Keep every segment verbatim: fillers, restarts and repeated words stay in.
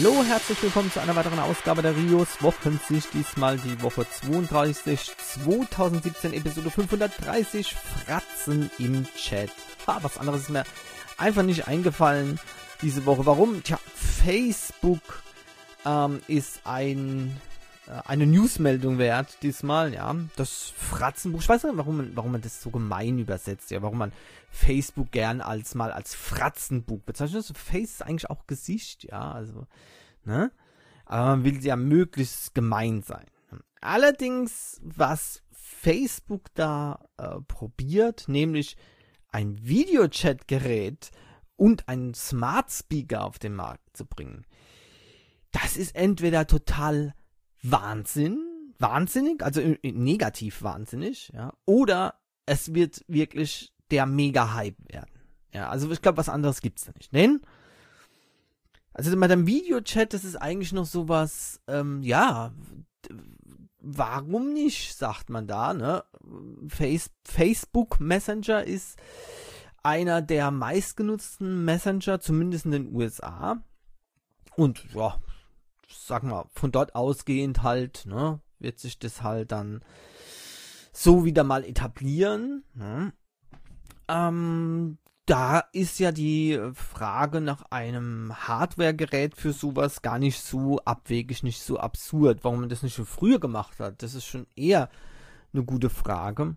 Hallo, herzlich willkommen zu einer weiteren Ausgabe der Rios Wochensicht. Diesmal die Woche zweiunddreißig zweitausendsiebzehn, Episode fünfhundertdreißig, Fratzen im Chat. Ha, was anderes ist mir einfach nicht eingefallen diese Woche. Warum? Tja, Facebook ähm, ist ein äh, eine Newsmeldung wert diesmal, ja. Das Fratzenbuch. Ich weiß nicht, warum man, warum man das so gemein übersetzt, ja. Warum man Facebook gern als mal als Fratzenbuch bezeichnet. Also Face ist eigentlich auch Gesicht, ja. Also, ne? Aber man will ja möglichst gemein sein. Allerdings, was Facebook da äh, probiert, nämlich ein Videochat-Gerät und einen Smart Speaker auf den Markt zu bringen, das ist entweder total Wahnsinn, wahnsinnig, also negativ wahnsinnig, ja, oder es wird wirklich der Mega-Hype werden. Ja, also ich glaube, was anderes gibt's da nicht. Denn, also mit dem Videochat, das ist eigentlich noch sowas, ähm, ja, warum nicht, sagt man da, ne? Face, Facebook Messenger ist einer der meistgenutzten Messenger, zumindest in den U S A. Und, ja, sag mal, von dort ausgehend halt, ne, wird sich das halt dann so wieder mal etablieren, ne? Ähm, da ist ja die Frage nach einem Hardware-Gerät für sowas gar nicht so abwegig, nicht so absurd. Warum man das nicht schon früher gemacht hat, das ist schon eher eine gute Frage.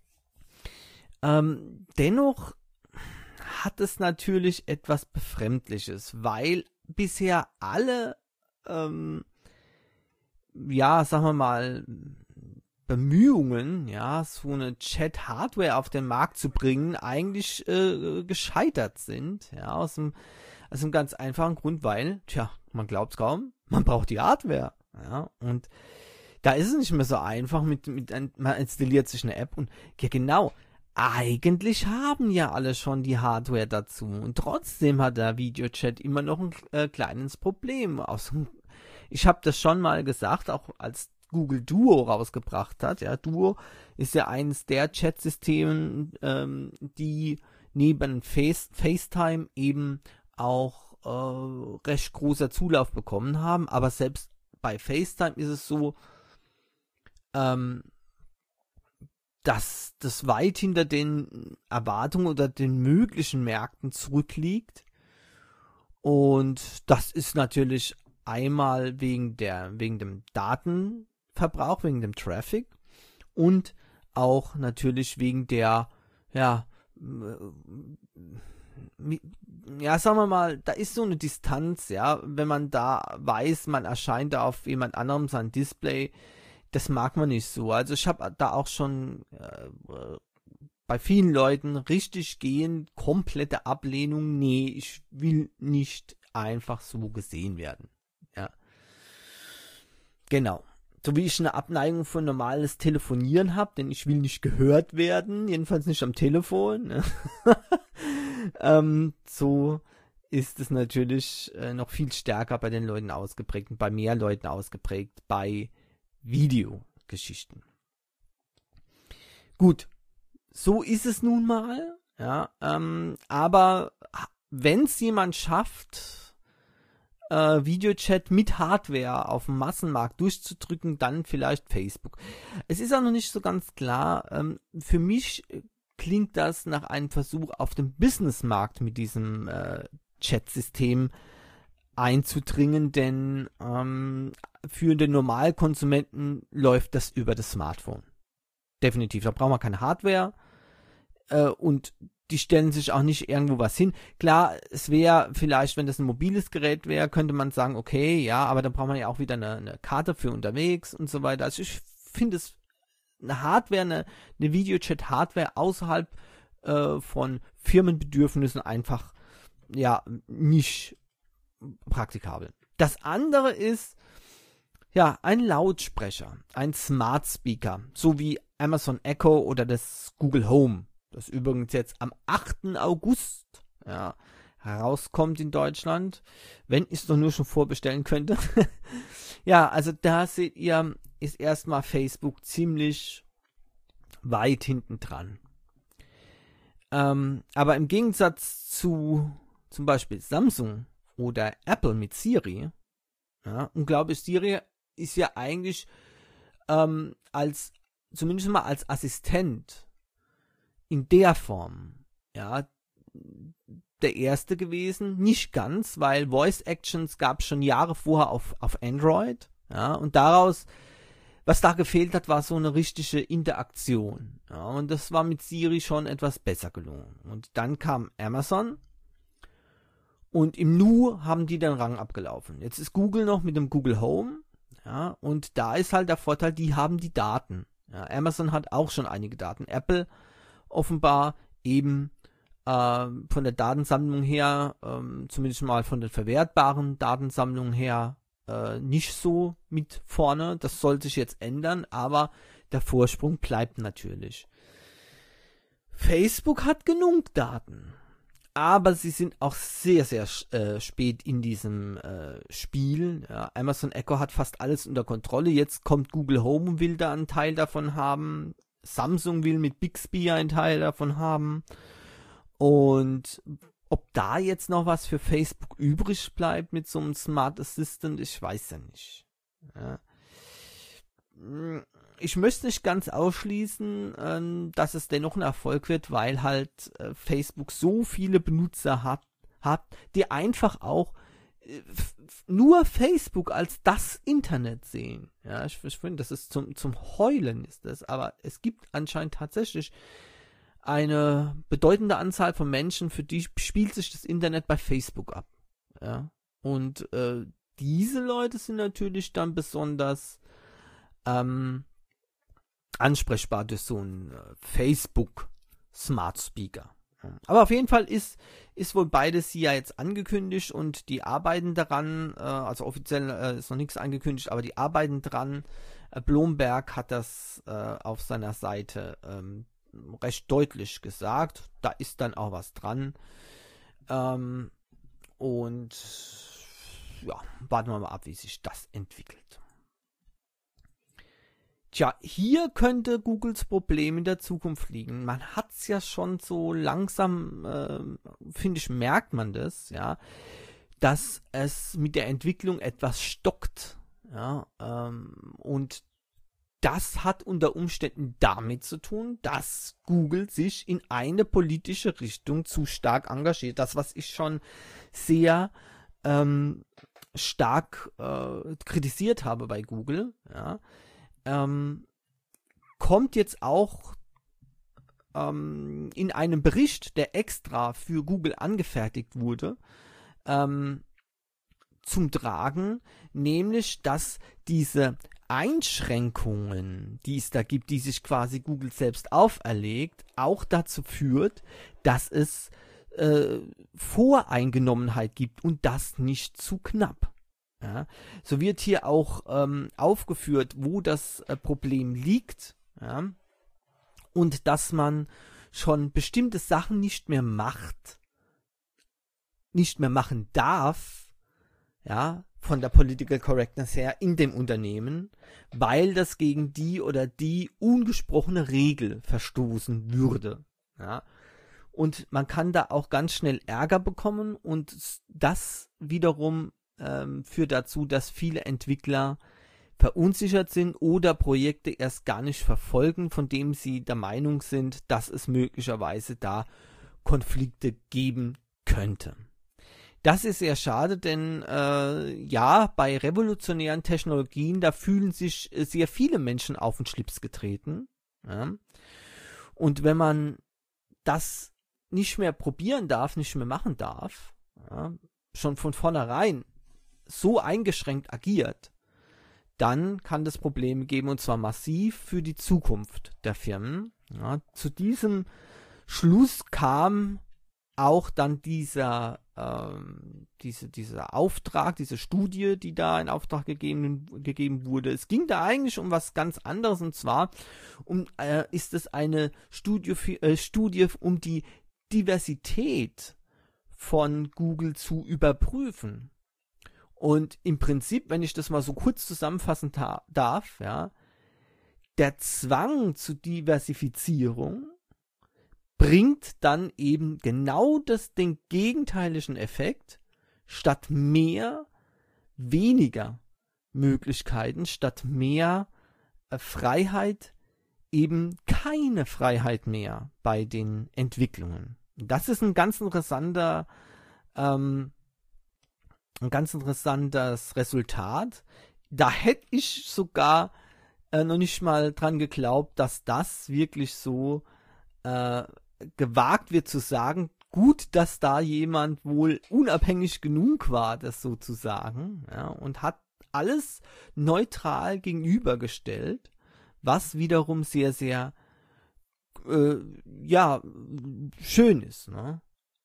Ähm, dennoch hat es natürlich etwas Befremdliches, weil bisher alle, ähm, ja, sagen wir mal, Bemühungen, ja, so eine Chat-Hardware auf den Markt zu bringen, eigentlich äh, gescheitert sind, ja, aus einem, aus einem ganz einfachen Grund, weil, tja, man glaubt's kaum, man braucht die Hardware, ja, und da ist es nicht mehr so einfach, mit, mit ein, man installiert sich eine App und, ja genau, eigentlich haben ja alle schon die Hardware dazu und trotzdem hat der Videochat immer noch ein äh, kleines Problem. Aus, ich habe das schon mal gesagt, auch als Google Duo rausgebracht hat. Ja, Duo ist ja eines der Chat-Systemen, ähm, die neben Face, FaceTime eben auch äh, recht großer Zulauf bekommen haben. Aber selbst bei FaceTime ist es so, ähm, dass das weit hinter den Erwartungen oder den möglichen Märkten zurückliegt. Und das ist natürlich einmal wegen der, wegen dem Datenverbrauch, wegen dem Traffic und auch natürlich wegen der, ja, ja, sagen wir mal, da ist so eine Distanz, ja, wenn man da weiß, man erscheint da auf jemand anderem sein Display, das mag man nicht so. Also ich habe da auch schon äh, bei vielen Leuten richtig gehen, komplette Ablehnung. Nee, ich will nicht einfach so gesehen werden. Ja. Genau. So wie ich eine Abneigung für normales Telefonieren habe, denn ich will nicht gehört werden, jedenfalls nicht am Telefon. Ne? ähm, so ist es natürlich äh, noch viel stärker bei den Leuten ausgeprägt und bei mehr Leuten ausgeprägt bei Videogeschichten. Gut, so ist es nun mal, ja, ähm, aber wenn es jemand schafft, äh, Videochat mit Hardware auf dem Massenmarkt durchzudrücken, dann vielleicht Facebook. Es ist auch noch nicht so ganz klar, ähm, für mich klingt das nach einem Versuch auf dem Businessmarkt mit diesem äh, Chat-System einzudringen, denn ähm, für den Normalkonsumenten läuft das über das Smartphone. Definitiv, da braucht man keine Hardware äh, und die stellen sich auch nicht irgendwo was hin. Klar, es wäre vielleicht, wenn das ein mobiles Gerät wäre, könnte man sagen, okay, ja, aber dann braucht man ja auch wieder eine, eine Karte für unterwegs und so weiter. Also ich finde es eine Hardware, eine, eine Videochat-Hardware außerhalb äh, von Firmenbedürfnissen einfach ja nicht praktikabel. Das andere ist, ja, ein Lautsprecher, ein Smart Speaker, so wie Amazon Echo oder das Google Home, das übrigens jetzt am achten August ja, herauskommt in Deutschland, wenn ich es doch nur schon vorbestellen könnte. Ja, also da seht ihr, ist erstmal Facebook ziemlich weit hinten dran. Ähm, aber im Gegensatz zu zum Beispiel Samsung oder Apple mit Siri, Ja, und glaube ich, Siri ist ja eigentlich ähm, als, zumindest mal als Assistent in der Form, ja, der erste gewesen. Nicht ganz, weil Voice Actions gab es schon Jahre vorher auf, auf Android, ja, und daraus, was da gefehlt hat, war so eine richtige Interaktion, ja, und das war mit Siri schon etwas besser gelungen. Und dann kam Amazon und im Nu haben die den Rang abgelaufen. Jetzt ist Google noch mit dem Google Home, ja, und da ist halt der Vorteil, die haben die Daten. Ja, Amazon hat auch schon einige Daten. Apple offenbar eben äh, von der Datensammlung her, ähm, zumindest mal von den verwertbaren Datensammlungen her, äh, nicht so mit vorne. Das soll sich jetzt ändern, aber der Vorsprung bleibt natürlich. Facebook hat genug Daten, aber sie sind auch sehr, sehr äh, spät in diesem äh, Spiel. Ja, Amazon Echo hat fast alles unter Kontrolle. Jetzt kommt Google Home und will da einen Teil davon haben. Samsung will mit Bixby einen Teil davon haben. Und ob da jetzt noch was für Facebook übrig bleibt mit so einem Smart Assistant, ich weiß ja nicht. Ja. Ich möchte nicht ganz ausschließen, äh, dass es dennoch ein Erfolg wird, weil halt äh, Facebook so viele Benutzer hat, hat, die einfach auch äh, f- nur Facebook als das Internet sehen. Ja, ich, ich finde, das ist zum, zum Heulen ist das, aber es gibt anscheinend tatsächlich eine bedeutende Anzahl von Menschen, für die spielt sich das Internet bei Facebook ab. Ja, und äh, diese Leute sind natürlich dann besonders ähm, ansprechbar durch so einen äh, Facebook Smart Speaker. Aber auf jeden Fall ist, ist wohl beides hier jetzt angekündigt und die arbeiten daran, äh, also offiziell äh, ist noch nichts angekündigt, aber die arbeiten dran. Äh, Bloomberg hat das äh, auf seiner Seite ähm, recht deutlich gesagt. Da ist dann auch was dran. Ähm, und ja, warten wir mal ab, wie sich das entwickelt. Tja, hier könnte Googles Problem in der Zukunft liegen. Man hat es ja schon so langsam, äh, finde ich, merkt man das, ja, dass es mit der Entwicklung etwas stockt. Ja, ähm, und das hat unter Umständen damit zu tun, dass Google sich in eine politische Richtung zu stark engagiert. Das, was ich schon sehr ähm, stark äh, kritisiert habe bei Google, ja, Ähm, kommt jetzt auch ähm, in einem Bericht, der extra für Google angefertigt wurde, ähm, zum Tragen, nämlich, dass diese Einschränkungen, die es da gibt, die sich quasi Google selbst auferlegt, auch dazu führt, dass es äh, Voreingenommenheit gibt und das nicht zu knapp. Ja, so wird hier auch ähm, aufgeführt, wo das äh, Problem liegt, ja, und dass man schon bestimmte Sachen nicht mehr macht, nicht mehr machen darf, ja, von der Political Correctness her in dem Unternehmen, weil das gegen die oder die ungesprochene Regel verstoßen würde. Ja. Und man kann da auch ganz schnell Ärger bekommen und das wiederum führt dazu, dass viele Entwickler verunsichert sind oder Projekte erst gar nicht verfolgen, von dem sie der Meinung sind, dass es möglicherweise da Konflikte geben könnte. Das ist sehr schade, denn äh, ja, bei revolutionären Technologien, da fühlen sich sehr viele Menschen auf den Schlips getreten. Ja? Und wenn man das nicht mehr probieren darf, nicht mehr machen darf, ja, schon von vornherein so eingeschränkt agiert, dann kann das Probleme geben, und zwar massiv für die Zukunft der Firmen. Ja, zu diesem Schluss kam auch dann dieser, ähm, diese, dieser Auftrag, diese Studie, die da in Auftrag gegeben, gegeben wurde. Es ging da eigentlich um was ganz anderes, und zwar um, äh, ist es eine Studie, für, äh, Studie um die Diversität von Google zu überprüfen. Und im Prinzip, wenn ich das mal so kurz zusammenfassen ta- darf, ja, der Zwang zur Diversifizierung bringt dann eben genau das, den gegenteiligen Effekt. Statt mehr weniger Möglichkeiten statt mehr äh, Freiheit eben keine Freiheit mehr bei den Entwicklungen. Das ist ein ganz interessanter, ähm, ein ganz interessantes Resultat. Da hätte ich sogar äh, noch nicht mal dran geglaubt, dass das wirklich so äh, gewagt wird zu sagen. Gut, dass da jemand wohl unabhängig genug war, das so zu sagen, ja, und hat alles neutral gegenübergestellt, was wiederum sehr, sehr äh, ja, schön ist, ne?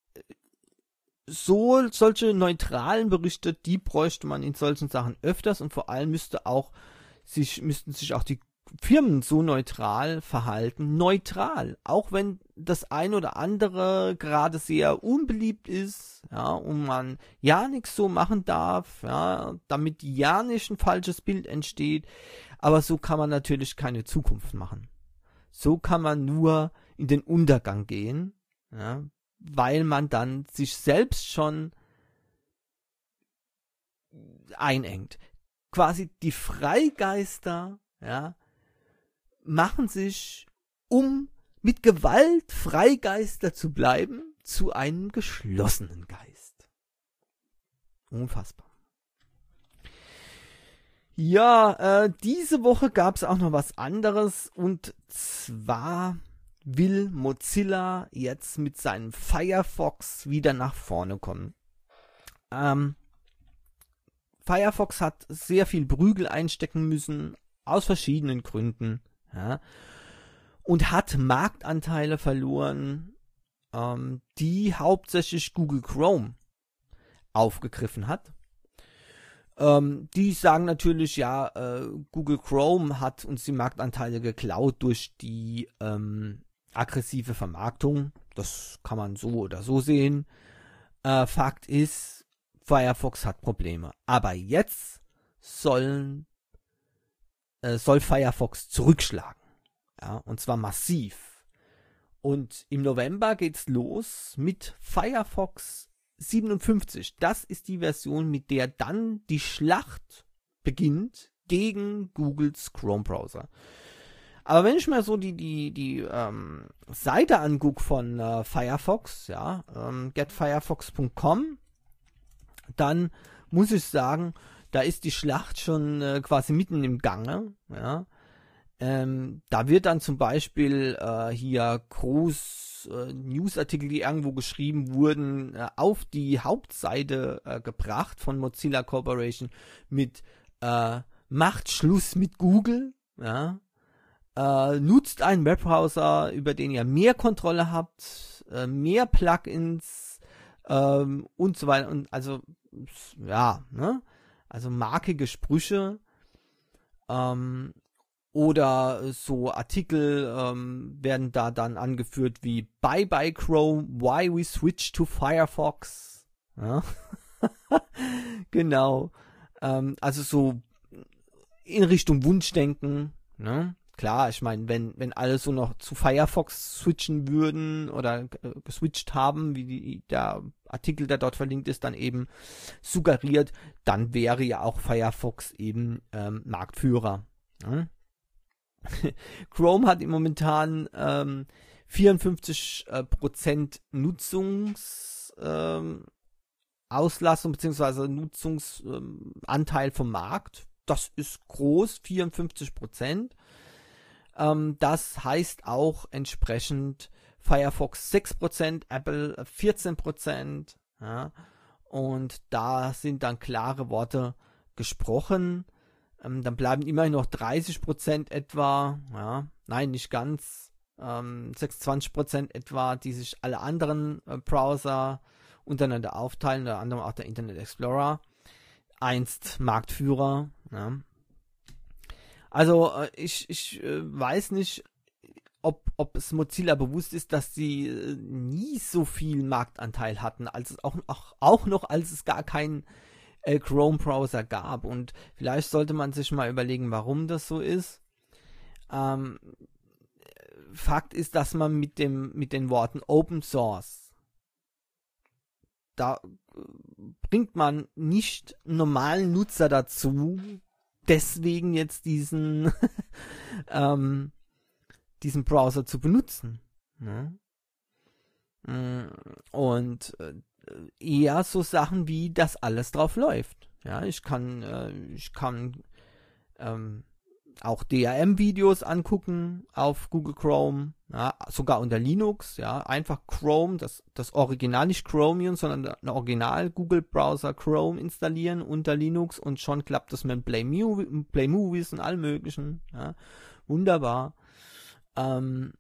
So, solche neutralen Berichte, die bräuchte man in solchen Sachen öfters, und vor allem müsste auch sich, müssten sich auch die Firmen so neutral verhalten. Neutral, auch wenn das ein oder andere gerade sehr unbeliebt ist, ja, und man ja nichts so machen darf, ja, damit ja nicht ein falsches Bild entsteht. Aber so kann man natürlich keine Zukunft machen. So kann man nur in den Untergang gehen, ja, weil man dann sich selbst schon einengt. Quasi die Freigeister, ja, machen sich, um mit Gewalt Freigeister zu bleiben, zu einem geschlossenen Geist. Unfassbar. Ja, äh, diese Woche gab es auch noch was anderes, und zwar will Mozilla jetzt mit seinem Firefox wieder nach vorne kommen. Ähm, Firefox hat sehr viel Prügel einstecken müssen, aus verschiedenen Gründen, ja, und hat Marktanteile verloren, ähm, die hauptsächlich Google Chrome aufgegriffen hat. Ähm, die sagen natürlich, ja, äh, Google Chrome hat uns die Marktanteile geklaut durch die ähm, aggressive Vermarktung. Das kann man so oder so sehen. Äh, Fakt ist, Firefox hat Probleme. Aber jetzt sollen, äh, soll Firefox zurückschlagen. Ja, und zwar massiv. Und im November geht's los mit Firefox siebenundfünfzig. Das ist die Version, mit der dann die Schlacht beginnt gegen Googles Chrome-Browser. Aber wenn ich mir so die, die, die ähm, Seite angucke von äh, Firefox, ja, ähm, get firefox punkt com, dann muss ich sagen, da ist die Schlacht schon äh, quasi mitten im Gange, ja. Ähm, da wird dann zum Beispiel äh, hier groß äh, Newsartikel, die irgendwo geschrieben wurden, äh, auf die Hauptseite äh, gebracht von Mozilla Corporation mit äh, macht Schluss mit Google, ja, äh, nutzt einen Webbrowser, über den ihr mehr Kontrolle habt, äh, mehr Plugins ähm, und so weiter, und also ja, ne, also markige Sprüche, ähm, oder so Artikel ähm, werden da dann angeführt wie Bye Bye Chrome, Why We Switch to Firefox. Ja? Genau. Ähm, also so in Richtung Wunschdenken. Ne? Klar, ich meine, wenn, wenn alle so noch zu Firefox switchen würden oder äh, geswitcht haben, wie die, der Artikel, der dort verlinkt ist, dann eben suggeriert, dann wäre ja auch Firefox eben ähm, Marktführer. Ne? Chrome hat im momentan ähm, vierundfünfzig Prozent Nutzungsauslastung ähm, bzw. Nutzungsanteil ähm, vom Markt. Das ist groß, vierundfünfzig Prozent. Ähm, das heißt auch entsprechend Firefox sechs Prozent, Apple vierzehn Prozent. Ja, und da sind dann klare Worte gesprochen. Ähm, dann bleiben immerhin noch dreißig Prozent etwa, ja, nein, nicht ganz, ähm, sechsundzwanzig Prozent etwa, die sich alle anderen äh, Browser untereinander aufteilen, unter anderem auch der Internet Explorer, einst Marktführer. Ja. Also äh, ich, ich äh, weiß nicht, ob, ob es Mozilla bewusst ist, dass sie äh, nie so viel Marktanteil hatten, als es auch, auch, auch noch, als es gar keinen Chrome-Browser gab, und vielleicht sollte man sich mal überlegen, warum das so ist. Ähm, Fakt ist, dass man mit dem mit den Worten Open Source da bringt man nicht normalen Nutzer dazu, deswegen jetzt diesen, ähm, diesen Browser zu benutzen. Ne? Und eher so Sachen wie, dass alles drauf läuft. Ja, ich kann, äh, ich kann ähm, auch D R M-Videos angucken auf Google Chrome, ja, sogar unter Linux, ja, einfach Chrome, das, das Original, nicht Chromium, sondern ein Original Google Browser Chrome installieren unter Linux und schon klappt das mit Play, Mu- Play Movies und allem möglichen, ja, wunderbar. Ähm,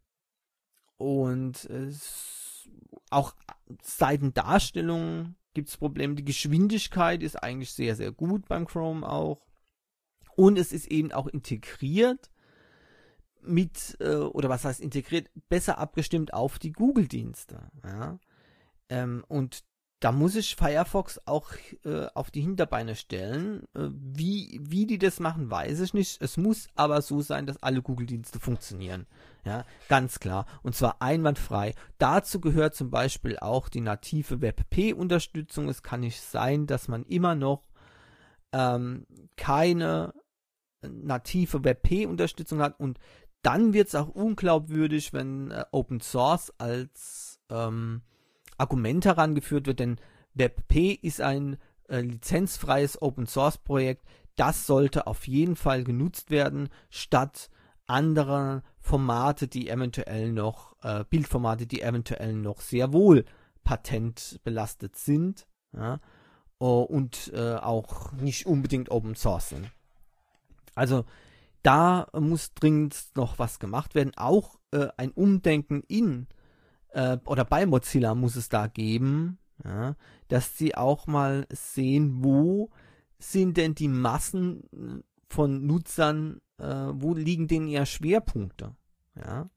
und es, auch Seitendarstellung gibt es Probleme, die Geschwindigkeit ist eigentlich sehr, sehr gut beim Chrome auch. Und es ist eben auch integriert mit, äh, oder was heißt integriert, besser abgestimmt auf die Google-Dienste. Ja? Ähm, und da muss ich Firefox auch äh, auf die Hinterbeine stellen. Äh, wie, wie die das machen, weiß ich nicht. Es muss aber so sein, dass alle Google-Dienste funktionieren. Ja, ganz klar. Und zwar einwandfrei. Dazu gehört zum Beispiel auch die native WebP-Unterstützung. Es kann nicht sein, dass man immer noch ähm, keine native WebP-Unterstützung hat, und dann wird es auch unglaubwürdig, wenn äh, Open Source als ähm, Argument herangeführt wird, denn WebP ist ein äh, lizenzfreies Open Source Projekt, das sollte auf jeden Fall genutzt werden, statt andere Formate, die eventuell noch, äh, Bildformate, die eventuell noch sehr wohl patentbelastet sind, ja, und äh, auch nicht unbedingt Open Source sind. Also da muss dringend noch was gemacht werden. Auch äh, ein Umdenken in äh, oder bei Mozilla muss es da geben, ja, dass sie auch mal sehen, wo sind denn die Massen von Nutzern, äh, wo liegen denn eher Schwerpunkte. Ja.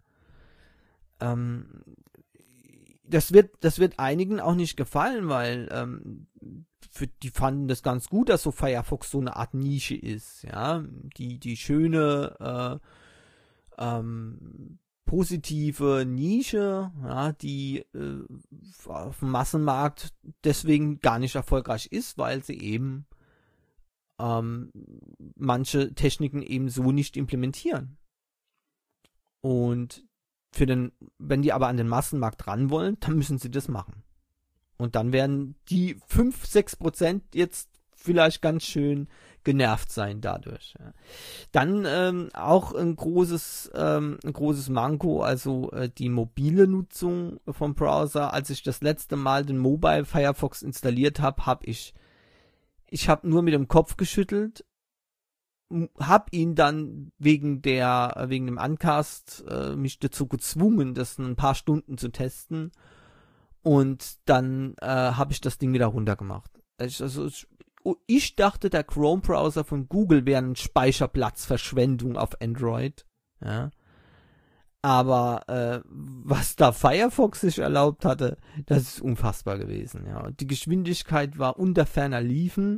Ähm, das wird, das wird einigen auch nicht gefallen, weil ähm, für die fanden das ganz gut, dass so Firefox so eine Art Nische ist, ja, die die schöne äh, ähm, positive Nische, ja, die äh, auf dem Massenmarkt deswegen gar nicht erfolgreich ist, weil sie eben ähm, manche Techniken eben so nicht implementieren. Und für den, wenn die aber an den Massenmarkt ran wollen, dann müssen sie das machen. Und dann werden die fünf, sechs Prozent jetzt vielleicht ganz schön genervt sein dadurch. Ja. Dann ähm, auch ein großes, ähm, ein großes Manko, also äh, die mobile Nutzung vom Browser. Als ich das letzte Mal den Mobile Firefox installiert habe, habe ich, ich habe nur mit dem Kopf geschüttelt, habe ihn dann wegen der, wegen dem Uncast äh, mich dazu gezwungen, das ein paar Stunden zu testen. Und dann äh, habe ich das Ding wieder runtergemacht. Also ich, ich dachte, der Chrome-Browser von Google wäre eine Speicherplatzverschwendung auf Android. Ja. Aber äh, was da Firefox sich erlaubt hatte, das ist unfassbar gewesen. Ja. Die Geschwindigkeit war unter ferner Liefen.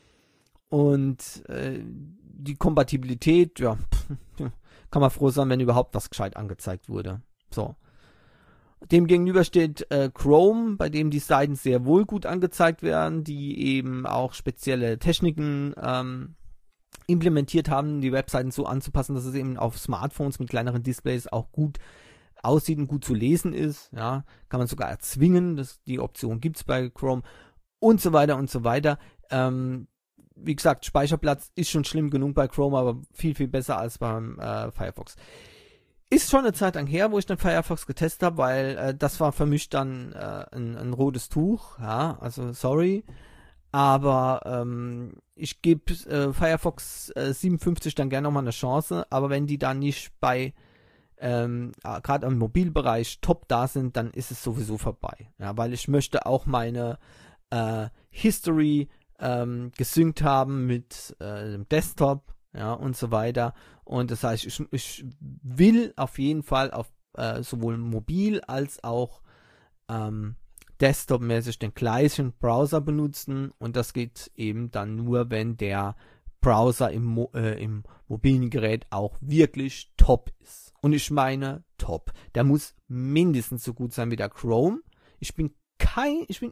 Und äh, die Kompatibilität, ja, kann man froh sein, wenn überhaupt was gescheit angezeigt wurde. So. Demgegenüber steht äh, Chrome, bei dem die Seiten sehr wohl gut angezeigt werden, die eben auch spezielle Techniken ähm, implementiert haben, die Webseiten so anzupassen, dass es eben auf Smartphones mit kleineren Displays auch gut aussieht und gut zu lesen ist. Ja, kann man sogar erzwingen, das, die Option gibt es bei Chrome und so weiter und so weiter. Ähm, wie gesagt, Speicherplatz ist schon schlimm genug bei Chrome, aber viel, viel besser als beim äh, Firefox. Ist schon eine Zeit lang her, wo ich den Firefox getestet habe, weil äh, das war für mich dann äh, ein, ein rotes Tuch, ja, also sorry, aber ähm, ich gebe äh, Firefox äh, siebenundfünfzig dann gerne nochmal eine Chance, aber wenn die dann nicht bei, ähm, gerade im Mobilbereich top da sind, dann ist es sowieso vorbei, ja, weil ich möchte auch meine äh, History ähm, gesynkt haben mit äh, dem Desktop, ja, und so weiter. Und das heißt, ich, ich will auf jeden Fall auf äh, sowohl mobil als auch ähm, desktop-mäßig den gleichen Browser benutzen. Und das geht eben dann nur, wenn der Browser im, Mo äh, im mobilen Gerät auch wirklich top ist. Und ich meine top. Der muss mindestens so gut sein wie der Chrome. Ich bin kein, ich bin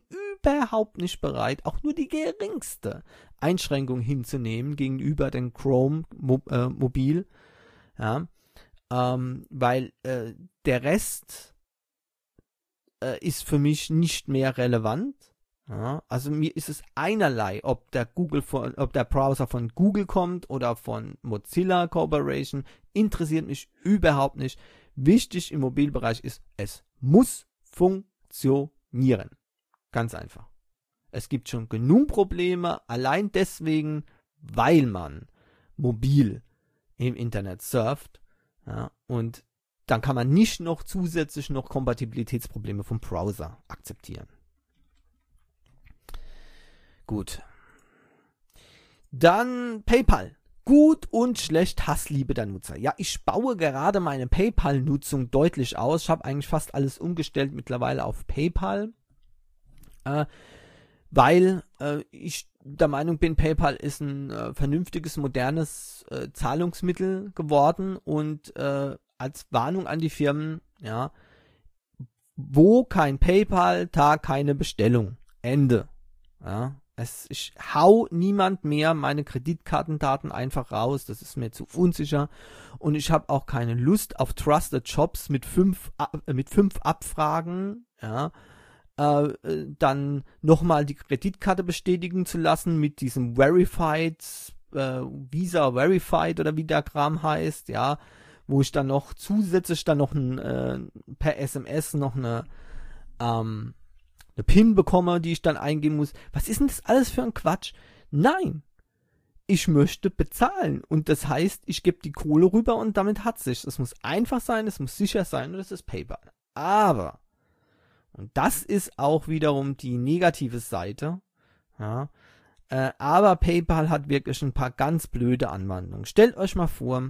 überhaupt nicht bereit, auch nur die geringste Einschränkung hinzunehmen gegenüber dem Chrome Mo äh, Mobil, ja, ähm, weil äh, der Rest äh, ist für mich nicht mehr relevant. Ja, also mir ist es einerlei, ob der Google von, ob der Browser von Google kommt oder von Mozilla Corporation, interessiert mich überhaupt nicht. Wichtig im Mobilbereich ist, es muss funktionieren. Ganz einfach. Es gibt schon genug Probleme, allein deswegen, weil man mobil im Internet surft, ja, und dann kann man nicht noch zusätzlich noch Kompatibilitätsprobleme vom Browser akzeptieren. Gut. Dann PayPal. Gut und schlecht Hassliebe der Nutzer. Ja, ich baue gerade meine PayPal-Nutzung deutlich aus. Ich habe eigentlich fast alles umgestellt mittlerweile auf PayPal, äh, weil äh, ich der Meinung bin, PayPal ist ein äh, vernünftiges, modernes äh, Zahlungsmittel geworden und äh, als Warnung an die Firmen, ja, wo kein PayPal, da keine Bestellung. Ende. Ja. Es, ich hau niemand mehr meine Kreditkartendaten einfach raus, das ist mir zu unsicher und ich habe auch keine Lust auf Trusted Shops mit fünf, äh, mit fünf Abfragen, ja, äh, dann nochmal die Kreditkarte bestätigen zu lassen mit diesem Verified, äh, Visa Verified oder wie der Kram heißt, ja, wo ich dann noch zusätzlich dann noch ein, äh, per S M S noch eine, ähm, eine PIN bekomme, die ich dann eingeben muss. Was ist denn das alles für ein Quatsch? Nein, ich möchte bezahlen und das heißt, ich gebe die Kohle rüber und damit hat sich. Es muss einfach sein, es muss sicher sein und das ist PayPal. Aber, und das ist auch wiederum die negative Seite, ja, äh, aber PayPal hat wirklich ein paar ganz blöde Anwandlungen. Stellt euch mal vor,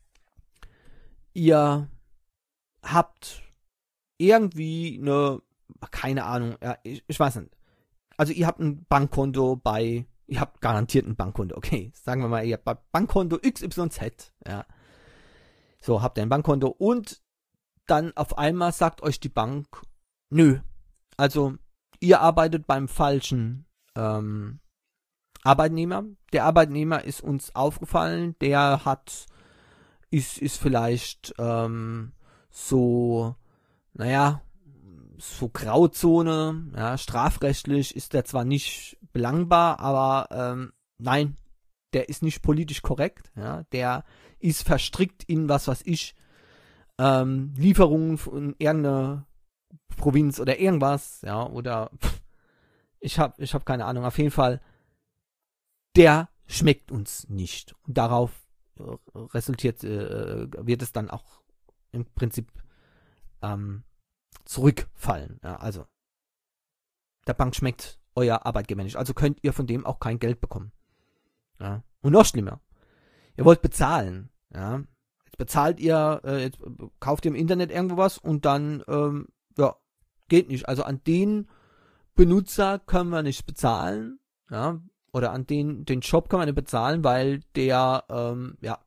ihr habt irgendwie eine, keine Ahnung, ja, ich, ich weiß nicht. Also ihr habt ein Bankkonto bei, ihr habt garantiert ein Bankkonto, okay, sagen wir mal, ihr habt bei Bankkonto X Y Z, ja. So, habt ihr ein Bankkonto und dann auf einmal sagt euch die Bank, nö, also ihr arbeitet beim falschen ähm, Arbeitnehmer. Der Arbeitnehmer ist uns aufgefallen, der hat, ist, ist vielleicht ähm, so, naja, so Grauzone, ja, strafrechtlich ist der zwar nicht belangbar, aber ähm, nein, der ist nicht politisch korrekt, ja, der ist verstrickt in was weiß ich, ähm, Lieferungen von irgendeiner Provinz oder irgendwas, ja, oder pff, ich hab, ich hab keine Ahnung, auf jeden Fall, der schmeckt uns nicht. Und darauf äh, resultiert, äh, wird es dann auch im Prinzip ähm, zurückfallen. Ja, also, der Bank schmeckt euer Arbeitgeber nicht. Also könnt ihr von dem auch kein Geld bekommen. Ja. Und noch schlimmer. Ihr wollt bezahlen. Ja. Jetzt bezahlt ihr, äh, jetzt kauft ihr im Internet irgendwo was und dann, ähm, ja, geht nicht. Also an den Benutzer können wir nicht bezahlen. Ja. Oder an den, den Shop können wir nicht bezahlen, weil der, ähm, ja,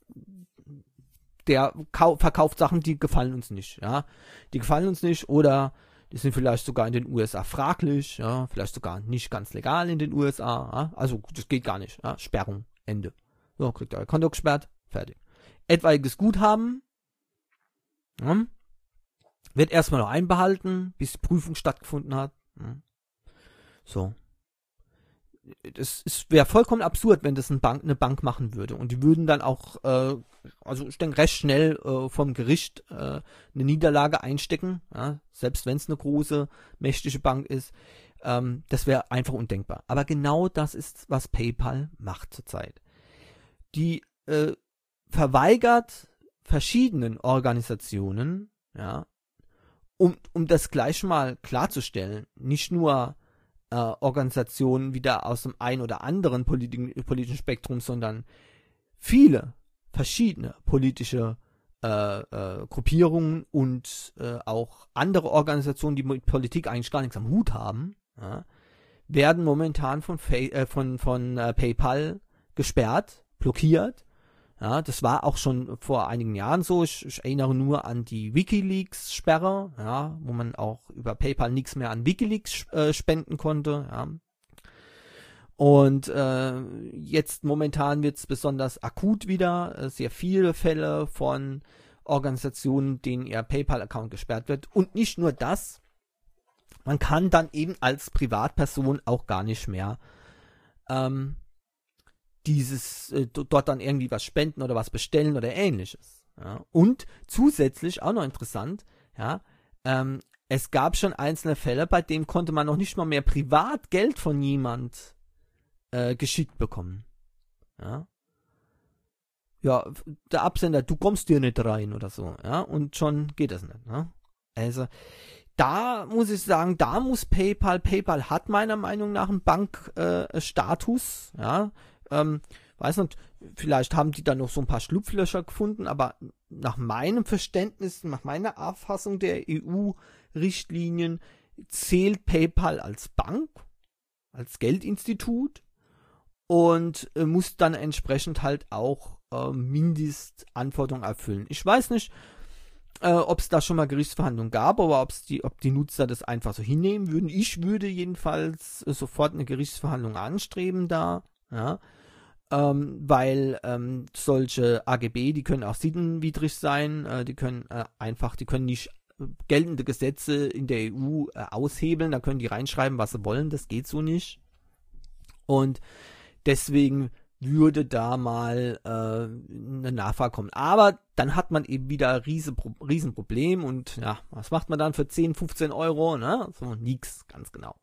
der verkauft Sachen, die gefallen uns nicht, ja. Die gefallen uns nicht oder die sind vielleicht sogar in den U S A fraglich, ja, vielleicht sogar nicht ganz legal in den U S A, ja? Also das geht gar nicht, ja? Sperrung, Ende. So, kriegt ihr euer Konto gesperrt, fertig. Etwaiges Guthaben, ja, wird erstmal noch einbehalten, bis die Prüfung stattgefunden hat. Ja. So. Es wäre vollkommen absurd, wenn das eine Bank, eine Bank machen würde. Und die würden dann auch, äh, also ich denke, recht schnell äh, vom Gericht äh, eine Niederlage einstecken, ja, selbst wenn es eine große, mächtige Bank ist. Ähm, das wäre einfach undenkbar. Aber genau das ist, was PayPal macht zurzeit. Die äh, verweigert verschiedenen Organisationen, ja, um, um das gleich mal klarzustellen, nicht nur Organisationen wieder aus dem ein oder anderen politi- politischen Spektrum, sondern viele verschiedene politische äh, äh, Gruppierungen und äh, auch andere Organisationen, die mit Politik eigentlich gar nichts am Hut haben, ja, werden momentan von, Fa- äh, von, von äh, PayPal gesperrt, blockiert, Ja, das war auch schon vor einigen Jahren so. Ich, ich erinnere nur an die WikiLeaks-Sperre, ja, wo man auch über PayPal nichts mehr an WikiLeaks äh, spenden konnte. Ja. Und äh, jetzt momentan wird es besonders akut wieder. Äh, sehr viele Fälle von Organisationen, denen ihr PayPal-Account gesperrt wird. Und nicht nur das, man kann dann eben als Privatperson auch gar nicht mehr ähm, dieses äh, dort dann irgendwie was spenden oder was bestellen oder ähnliches. Ja. Und zusätzlich, auch noch interessant, ja, ähm, es gab schon einzelne Fälle, bei denen konnte man noch nicht mal mehr privat Geld von jemand äh, geschickt bekommen. Ja. Ja, der Absender, du kommst hier nicht rein oder so, ja, und schon geht das nicht, ne? Also, da muss ich sagen, da muss PayPal, PayPal hat meiner Meinung nach einen Bankstatus, äh, ja, ähm, weiß nicht, vielleicht haben die da noch so ein paar Schlupflöcher gefunden, aber nach meinem Verständnis, nach meiner Auffassung der E U-Richtlinien zählt PayPal als Bank, als Geldinstitut und äh, muss dann entsprechend halt auch äh, Mindestanforderungen erfüllen. Ich weiß nicht, äh, ob es da schon mal Gerichtsverhandlungen gab, aber ob's die, ob die Nutzer das einfach so hinnehmen würden. Ich würde jedenfalls äh, sofort eine Gerichtsverhandlung anstreben da, ja, ähm, weil ähm, solche A G B, die können auch sittenwidrig sein, äh, die können äh, einfach, die können nicht äh, geltende Gesetze in der E U äh, aushebeln, da können die reinschreiben, was sie wollen, das geht so nicht. Und deswegen würde da mal äh, eine Nachfrage kommen. Aber dann hat man eben wieder ein riesen Riesenproblem und ja, was macht man dann für zehn, fünfzehn Euro? Ne? So nix, ganz genau.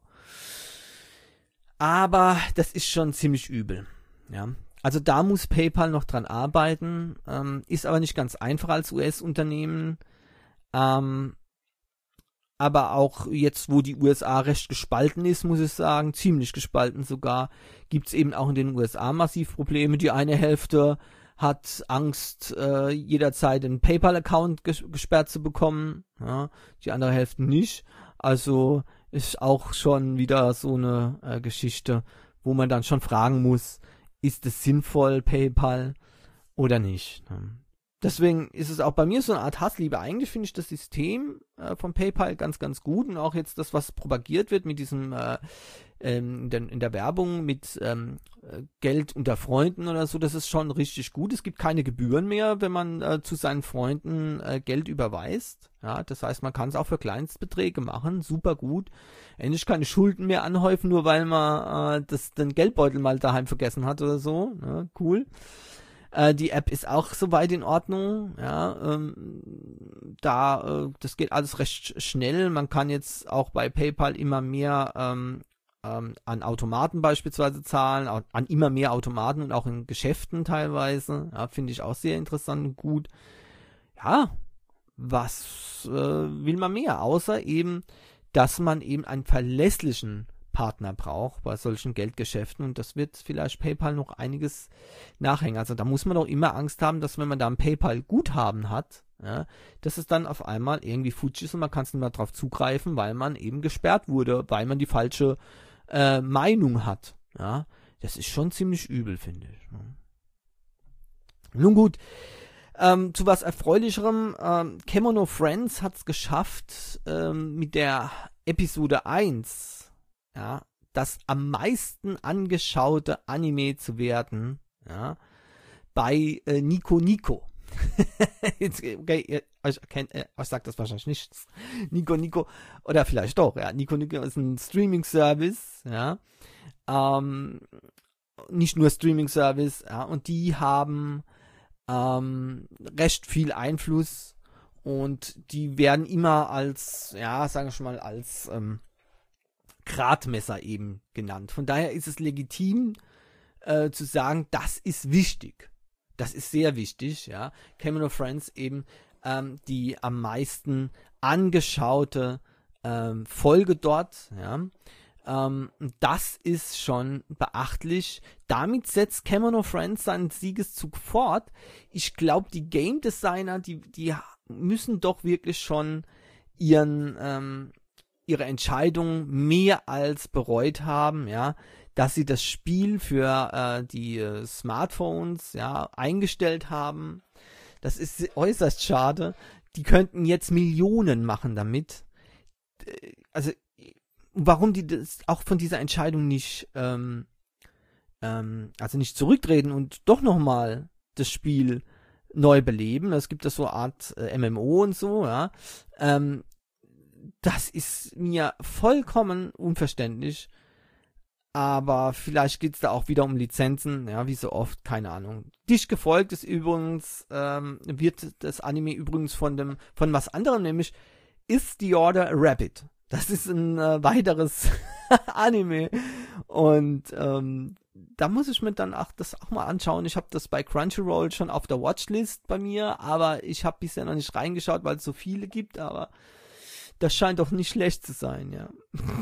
Aber das ist schon ziemlich übel. Ja, also da muss PayPal noch dran arbeiten, ähm, ist aber nicht ganz einfach als U S-Unternehmen. Ähm, aber auch jetzt, wo die U S A recht gespalten ist, muss ich sagen, ziemlich gespalten sogar, gibt es eben auch in den U S A massiv Probleme. Die eine Hälfte hat Angst, äh, jederzeit einen PayPal-Account ges- gesperrt zu bekommen, ja, die andere Hälfte nicht. Also ist auch schon wieder so eine äh, Geschichte, wo man dann schon fragen muss, ist es sinnvoll, PayPal oder nicht? Deswegen ist es auch bei mir so eine Art Hassliebe. Eigentlich finde ich das System äh, von PayPal ganz, ganz gut und auch jetzt das, was propagiert wird mit diesem äh, ähm, in, der, in der Werbung mit ähm, Geld unter Freunden oder so, das ist schon richtig gut. Es gibt keine Gebühren mehr, wenn man äh, zu seinen Freunden äh, Geld überweist. Ja, das heißt, man kann es auch für Kleinstbeträge machen, super gut. Endlich keine Schulden mehr anhäufen, nur weil man äh, das, den Geldbeutel mal daheim vergessen hat oder so. Ja, cool. Äh, die App ist auch soweit in Ordnung. Ja, ähm, da, äh, das geht alles recht schnell. Man kann jetzt auch bei PayPal immer mehr ähm, ähm, an Automaten beispielsweise zahlen, an immer mehr Automaten und auch in Geschäften teilweise. Ja, finde ich auch sehr interessant und gut. Ja, was äh, will man mehr? Außer eben, dass man eben einen verlässlichen Partner braucht bei solchen Geldgeschäften und das wird vielleicht PayPal noch einiges nachhängen. Also da muss man doch immer Angst haben, dass wenn man da ein PayPal-Guthaben hat, ja, dass es dann auf einmal irgendwie futsch ist und man kann es nicht mehr drauf zugreifen, weil man eben gesperrt wurde, weil man die falsche äh, Meinung hat. Ja, das ist schon ziemlich übel, finde ich. Ne? Nun gut, ähm, zu was Erfreulicherem. Ähm, Kemono Friends hat es geschafft, ähm, mit der Episode eins, ja, das am meisten angeschaute Anime zu werden, ja, bei äh, Nico Nico. Jetzt, okay, ich, kennt, äh, ich sag das wahrscheinlich nicht. Nico Nico, oder vielleicht doch, ja. Nico Nico ist ein Streaming-Service, ja. Ähm, nicht nur Streaming-Service, ja, und die haben ähm, recht viel Einfluss und die werden immer als, ja, sagen wir schon mal, als ähm, Gradmesser eben genannt. Von daher ist es legitim äh, zu sagen, das ist wichtig. Das ist sehr wichtig, ja. Kemono Friends eben ähm, die am meisten angeschaute ähm, Folge dort, ja. Ähm, das ist schon beachtlich. Damit setzt Kemono Friends seinen Siegeszug fort. Ich glaube, die Game Designer, die, die müssen doch wirklich schon ihren, ähm, ihre Entscheidung mehr als bereut haben, ja. dass sie das Spiel für äh, die äh, Smartphones ja eingestellt haben. Das ist äußerst schade. Die könnten jetzt Millionen machen damit. Also warum die das auch von dieser Entscheidung nicht ähm, ähm, also nicht zurücktreten und doch nochmal das Spiel neu beleben. Es gibt das so eine Art äh, M M O und so, ja. Ähm, das ist mir vollkommen unverständlich. Aber vielleicht geht es da auch wieder um Lizenzen, ja, wie so oft, keine Ahnung. Dicht gefolgt ist übrigens, ähm, wird das Anime übrigens von dem, von was anderem, nämlich Is the Order a Rabbit. Das ist ein äh, weiteres Anime. Und ähm, da muss ich mir dann auch das auch mal anschauen. Ich habe das bei Crunchyroll schon auf der Watchlist bei mir, aber ich habe bisher noch nicht reingeschaut, weil es so viele gibt, aber das scheint doch nicht schlecht zu sein, ja.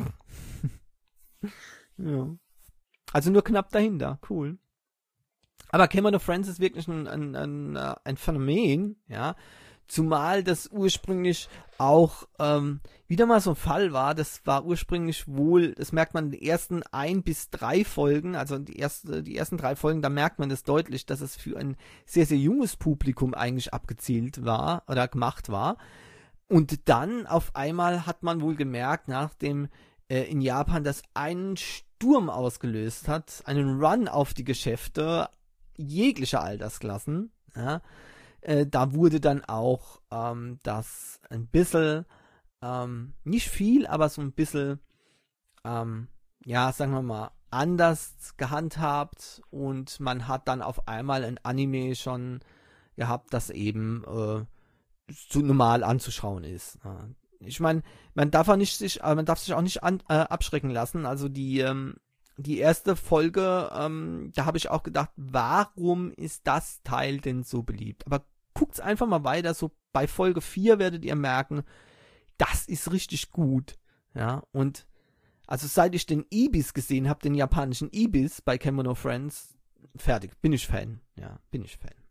Ja. Also nur knapp dahinter, cool. Aber Camera of Friends ist wirklich ein, ein, ein, ein Phänomen, ja. Zumal das ursprünglich auch ähm, wieder mal so ein Fall war. Das war ursprünglich wohl, das merkt man in den ersten ein bis drei Folgen, also die, erste, die ersten drei Folgen, da merkt man das deutlich, dass es für ein sehr, sehr junges Publikum eigentlich abgezielt war oder gemacht war. Und dann auf einmal hat man wohl gemerkt, nachdem äh, in Japan das einen Sturm ausgelöst hat, einen Run auf die Geschäfte jeglicher Altersklassen, ja, äh, da wurde dann auch ähm, das ein bisschen, ähm, nicht viel, aber so ein bisschen, ähm, ja, sagen wir mal, anders gehandhabt und man hat dann auf einmal ein Anime schon gehabt, das eben äh, so normal anzuschauen ist. Ja. Ich meine, man darf auch nicht sich, man darf sich auch nicht an, äh, abschrecken lassen. Also die ähm, die erste Folge, ähm, da habe ich auch gedacht, warum ist das Teil denn so beliebt? Aber guckt's einfach mal weiter. So bei Folge vier werdet ihr merken, das ist richtig gut. Ja, und also seit ich den Ibis gesehen habe, den japanischen Ibis bei Kemono Friends, fertig, bin ich Fan. Ja, bin ich Fan.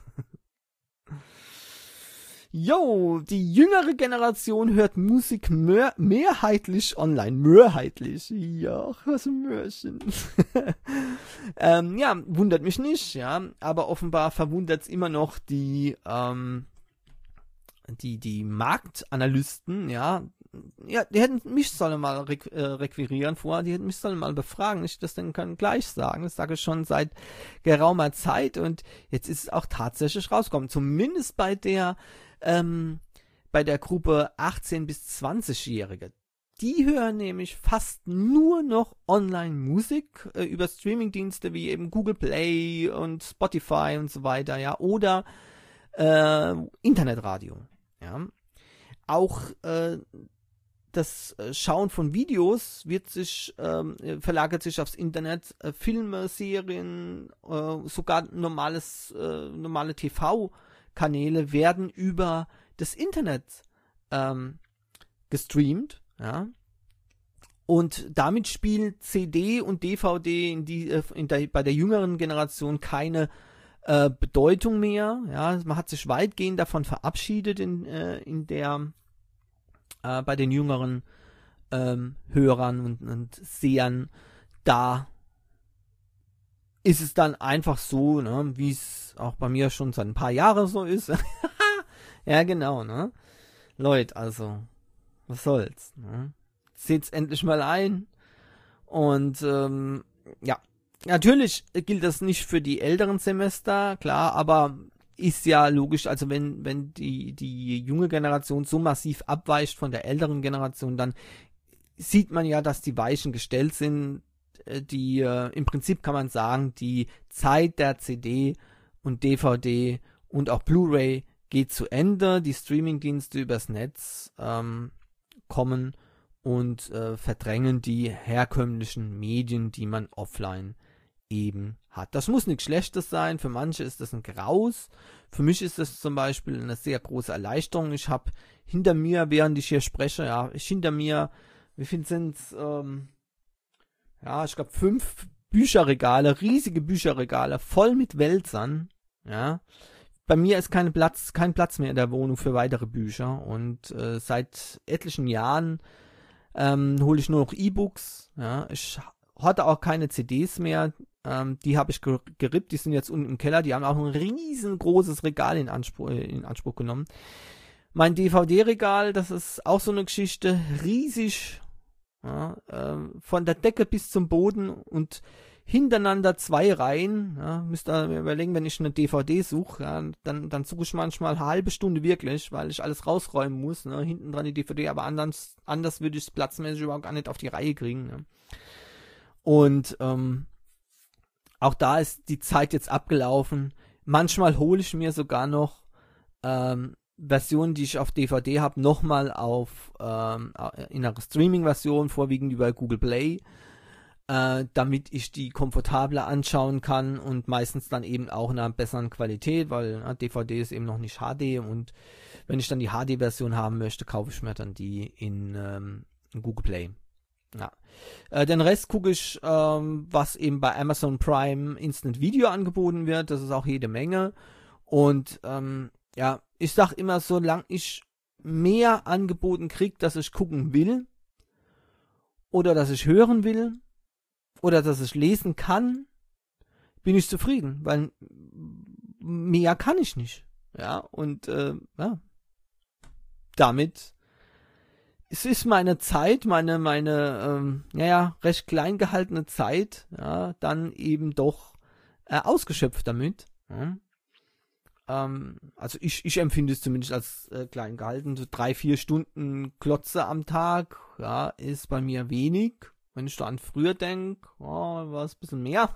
Jo, die jüngere Generation hört Musik mehr, mehrheitlich online. Mehrheitlich. Ja, was ein Mörchen. ähm, ja, wundert mich nicht, ja. Aber offenbar verwundert es immer noch die, ähm, die, die Marktanalysten, ja. Ja, die hätten mich sollen mal requ- äh, requirieren vorher, die hätten mich sollen mal befragen, ich das dann kann gleich sagen, das sage ich schon seit geraumer Zeit und jetzt ist es auch tatsächlich rausgekommen, zumindest bei der ähm, bei der Gruppe achtzehn bis zwanzig-Jährige. Die hören nämlich fast nur noch Online-Musik äh, über Streamingdienste wie eben Google Play und Spotify und so weiter, ja, oder äh, Internetradio, ja. Auch äh, das Schauen von Videos wird sich, ähm, verlagert sich aufs Internet. Äh, Filme, Serien, äh, sogar normales, äh, normale T V-Kanäle werden über das Internet ähm, gestreamt. Ja? Und damit spielt C D und D V D in die, äh, in der, bei der jüngeren Generation keine äh, Bedeutung mehr. Ja? Man hat sich weitgehend davon verabschiedet in, äh, in der Äh, bei den jüngeren ähm, Hörern und, und Sehern. Da ist es dann einfach so, ne, wie es auch bei mir schon seit ein paar Jahren so ist. Ja, genau, ne? Leute, also, was soll's, ne? Seht's endlich mal ein. Und, ähm, ja, natürlich gilt das nicht für die älteren Semester, klar, aber ist ja logisch, also wenn, wenn die, die junge Generation so massiv abweicht von der älteren Generation, dann sieht man ja, dass die Weichen gestellt sind, die, äh, im Prinzip kann man sagen, die Zeit der C D und D V D und auch Blu-ray geht zu Ende, die Streamingdienste übers Netz ähm, kommen und äh, verdrängen die herkömmlichen Medien, die man offline eben hat. Das muss nichts Schlechtes sein, für manche ist das ein Graus, für mich ist das zum Beispiel eine sehr große Erleichterung. Ich habe hinter mir, während ich hier spreche, ja, ich hinter mir, wie viel sind's, ähm, ja, ich glaube fünf Bücherregale, riesige Bücherregale, voll mit Wälzern, ja. Bei mir ist kein Platz, kein Platz mehr in der Wohnung für weitere Bücher und äh, seit etlichen Jahren ähm, hole ich nur noch E-Books, ja, ich hatte auch keine C Ds mehr. Ähm, die habe ich ger gerippt. Die sind jetzt unten im Keller. Die haben auch ein riesengroßes Regal in Anspruch, in Anspruch genommen. Mein D V D-Regal, das ist auch so eine Geschichte. Riesig. Ja, äh, von der Decke bis zum Boden und hintereinander zwei Reihen. Ja, müsst ihr mir überlegen, wenn ich eine D V D suche, ja, dann, dann suche ich manchmal eine halbe Stunde wirklich, weil ich alles rausräumen muss. Ne, hinten dran die D V D, aber anders, anders würde ich es platzmäßig überhaupt gar nicht auf die Reihe kriegen. Ne. Und ähm, auch da ist die Zeit jetzt abgelaufen. Manchmal hole ich mir sogar noch ähm, Versionen, die ich auf D V D habe, nochmal auf ähm, in einer Streaming-Version, vorwiegend über Google Play, äh, damit ich die komfortabler anschauen kann und meistens dann eben auch in einer besseren Qualität, weil äh, D V D ist eben noch nicht H D und wenn ich dann die H D-Version haben möchte, kaufe ich mir dann die in, ähm, in Google Play. Ja. Äh, den Rest gucke ich, ähm, was eben bei Amazon Prime Instant Video angeboten wird. Das ist auch jede Menge. Und ähm, ja, ich sag immer, solange ich mehr angeboten kriege, dass ich gucken will oder dass ich hören will oder dass ich lesen kann, bin ich zufrieden, weil mehr kann ich nicht. Ja, und äh, ja, damit es ist meine Zeit, meine, meine, ähm, naja, recht klein gehaltene Zeit, ja, dann eben doch äh, ausgeschöpft damit. Ja. Ähm, also ich, ich empfinde es zumindest als äh, klein gehalten. So drei, vier Stunden Klotze am Tag, ja, ist bei mir wenig. Wenn ich da an früher denke, oh, war es ein bisschen mehr.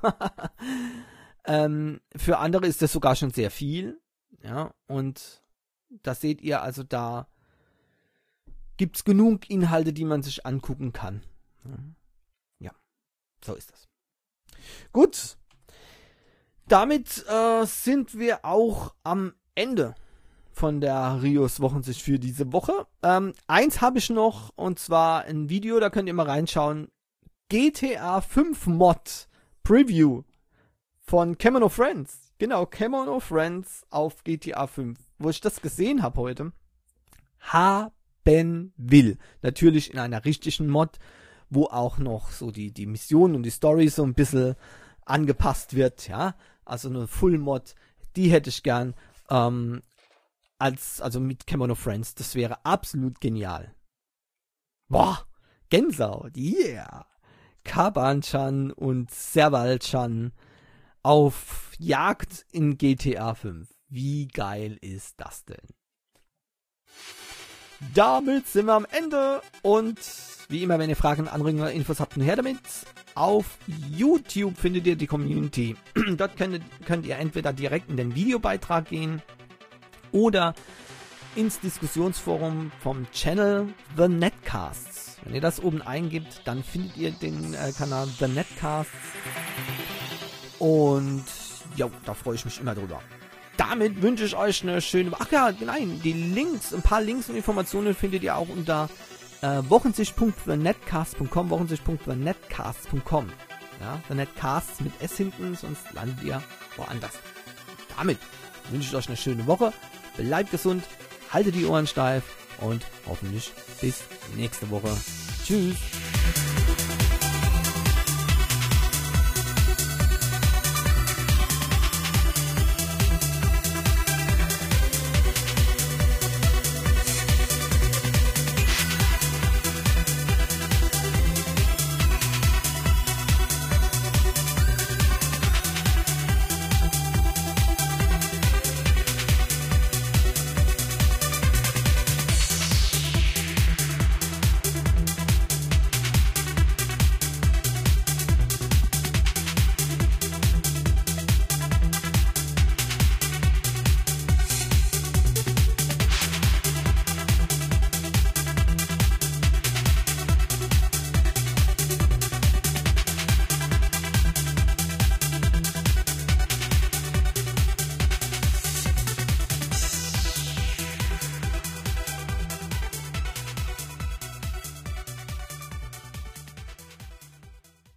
ähm, für andere ist das sogar schon sehr viel. Ja, und da seht ihr also da, gibt es genug Inhalte, die man sich angucken kann. Ja, so ist das. Gut, damit äh, sind wir auch am Ende von der Rios Wochensicht für diese Woche. Ähm, eins habe ich noch, und zwar ein Video, da könnt ihr mal reinschauen. G T A fünf Mod Preview von Cameron of Friends. Genau, Cameron of Friends auf G T A fünf. Wo ich das gesehen habe heute, haben will. Natürlich in einer richtigen Mod, wo auch noch so die, die Mission und die Story so ein bisschen angepasst wird, ja. Also eine Full Mod, die hätte ich gern ähm, als, also mit Cameron of Friends. Das wäre absolut genial. Boah, Gänsehaut, yeah. Kaban-chan und Serval-chan auf Jagd in G T A fünf. Wie geil ist das denn? Damit sind wir am Ende und wie immer, wenn ihr Fragen, Anregungen oder Infos habt, nur her damit. Auf YouTube findet ihr die Community. Dort könnt, könnt ihr entweder direkt in den Videobeitrag gehen oder ins Diskussionsforum vom Channel The Netcasts. Wenn ihr das oben eingibt, dann findet ihr den äh, Kanal The Netcasts und ja, da freue ich mich immer drüber. Damit wünsche ich euch eine schöne... Ach ja, nein, die Links, ein paar Links und Informationen findet ihr auch unter äh, wochensicht punkt the netcast punkt com, wochensicht punkt the netcast punkt com. Ja, The Netcasts mit S hinten, sonst landet ihr woanders. Damit wünsche ich euch eine schöne Woche, bleibt gesund, haltet die Ohren steif und hoffentlich bis nächste Woche. Tschüss!